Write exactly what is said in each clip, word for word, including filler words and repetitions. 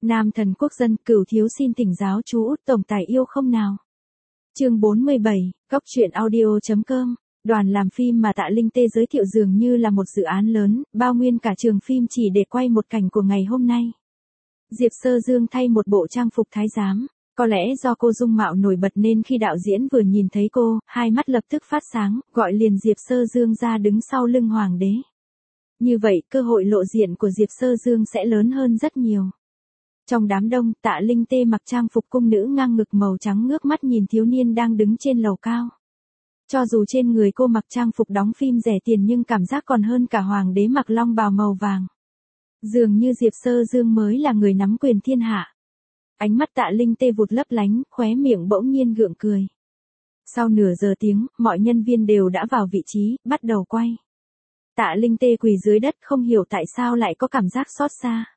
Nam thần quốc dân, Cửu thiếu xin thỉnh giáo chú Út tổng tài yêu không nào. Chương bốn mươi bảy, góc truyện audio.com. Đoàn làm phim mà Tạ Linh Tê giới thiệu dường như là một dự án lớn, bao nguyên cả trường phim chỉ để quay một cảnh của ngày hôm nay. Diệp Sơ Dương thay một bộ trang phục thái giám, có lẽ do cô dung mạo nổi bật nên khi đạo diễn vừa nhìn thấy cô, hai mắt lập tức phát sáng, gọi liền Diệp Sơ Dương ra đứng sau lưng hoàng đế. Như vậy, cơ hội lộ diện của Diệp Sơ Dương sẽ lớn hơn rất nhiều. Trong đám đông, Tạ Linh Tê mặc trang phục cung nữ ngang ngực màu trắng ngước mắt nhìn thiếu niên đang đứng trên lầu cao. Cho dù trên người cô mặc trang phục đóng phim rẻ tiền nhưng cảm giác còn hơn cả hoàng đế mặc long bào màu vàng. Dường như Diệp Sơ Dương mới là người nắm quyền thiên hạ. Ánh mắt Tạ Linh Tê vụt lấp lánh, khóe miệng bỗng nhiên gượng cười. Sau nửa giờ tiếng, mọi nhân viên đều đã vào vị trí, bắt đầu quay. Tạ Linh Tê quỳ dưới đất không hiểu tại sao lại có cảm giác xót xa.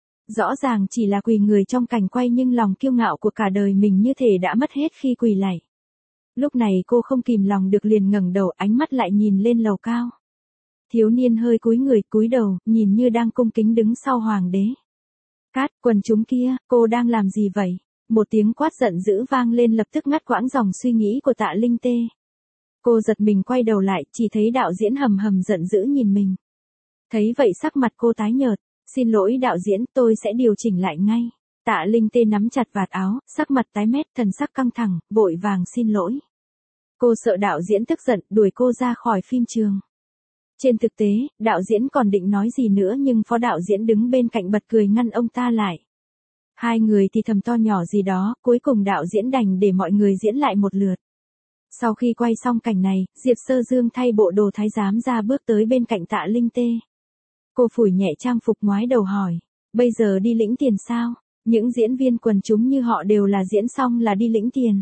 Rõ ràng chỉ là quỳ người trong cảnh quay nhưng lòng kiêu ngạo của cả đời mình như thể đã mất hết khi quỳ lạy. Lúc này cô không kìm lòng được liền ngẩng đầu, ánh mắt lại nhìn lên lầu cao. Thiếu niên hơi cúi người cúi đầu, nhìn như đang cung kính đứng sau hoàng đế. Cát, quần chúng kia, cô đang làm gì vậy? Một tiếng quát giận dữ vang lên lập tức ngắt quãng dòng suy nghĩ của Tạ Linh Tê. Cô giật mình quay đầu lại, chỉ thấy đạo diễn hầm hầm giận dữ nhìn mình. Thấy vậy sắc mặt cô tái nhợt. Xin lỗi đạo diễn, tôi sẽ điều chỉnh lại ngay. Tạ Linh Tê nắm chặt vạt áo, sắc mặt tái mét, thần sắc căng thẳng, vội vàng xin lỗi. Cô sợ đạo diễn tức giận, đuổi cô ra khỏi phim trường. Trên thực tế, đạo diễn còn định nói gì nữa nhưng phó đạo diễn đứng bên cạnh bật cười ngăn ông ta lại. Hai người thì thầm to nhỏ gì đó, cuối cùng đạo diễn đành để mọi người diễn lại một lượt. Sau khi quay xong cảnh này, Diệp Sơ Dương thay bộ đồ thái giám ra bước tới bên cạnh Tạ Linh Tê. Cô phủi nhẹ trang phục ngoái đầu hỏi, bây giờ đi lĩnh tiền sao? Những diễn viên quần chúng như họ đều là diễn xong là đi lĩnh tiền.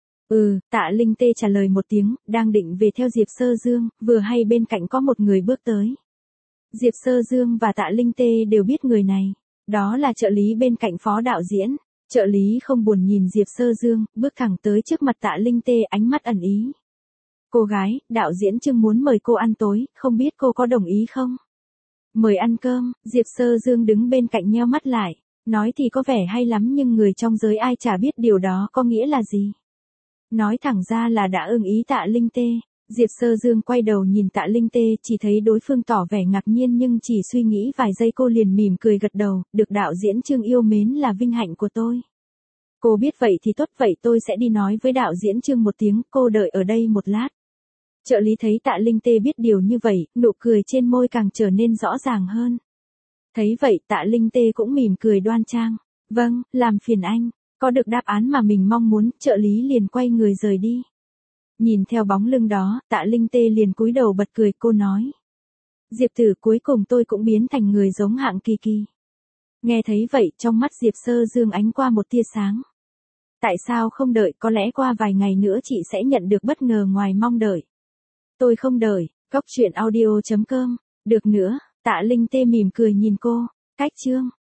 Ừ, Tạ Linh Tê trả lời một tiếng, đang định về theo Diệp Sơ Dương, vừa hay bên cạnh có một người bước tới. Diệp Sơ Dương và Tạ Linh Tê đều biết người này, đó là trợ lý bên cạnh phó đạo diễn. Trợ lý không buồn nhìn Diệp Sơ Dương, bước thẳng tới trước mặt Tạ Linh Tê, ánh mắt ẩn ý. Cô gái, đạo diễn Trương muốn mời cô ăn tối, không biết cô có đồng ý không? Mời ăn cơm, Diệp Sơ Dương đứng bên cạnh nheo mắt lại, nói thì có vẻ hay lắm nhưng người trong giới ai chả biết điều đó có nghĩa là gì. Nói thẳng ra là đã ưng ý Tạ Linh Tê. Diệp Sơ Dương quay đầu nhìn Tạ Linh Tê, chỉ thấy đối phương tỏ vẻ ngạc nhiên nhưng chỉ suy nghĩ vài giây cô liền mỉm cười gật đầu, được đạo diễn Trương yêu mến là vinh hạnh của tôi. Cô biết vậy thì tốt, vậy tôi sẽ đi nói với đạo diễn Trương một tiếng, cô đợi ở đây một lát. Trợ lý thấy Tạ Linh Tê biết điều như vậy, nụ cười trên môi càng trở nên rõ ràng hơn. Thấy vậy Tạ Linh Tê cũng mỉm cười đoan trang. Vâng, làm phiền anh. Có được đáp án mà mình mong muốn, trợ lý liền quay người rời đi. Nhìn theo bóng lưng đó, Tạ Linh Tê liền cúi đầu bật cười, cô nói. Diệp tử, cuối cùng tôi cũng biến thành người giống Hạng Kỳ Kỳ. Nghe thấy vậy, trong mắt Diệp Sơ Dương ánh qua một tia sáng. Tại sao không đợi, có lẽ qua vài ngày nữa chị sẽ nhận được bất ngờ ngoài mong đợi. Tôi không đợi, góc truyện audio.com, được nữa, Tạ Linh Tê mỉm cười nhìn cô, cách chương.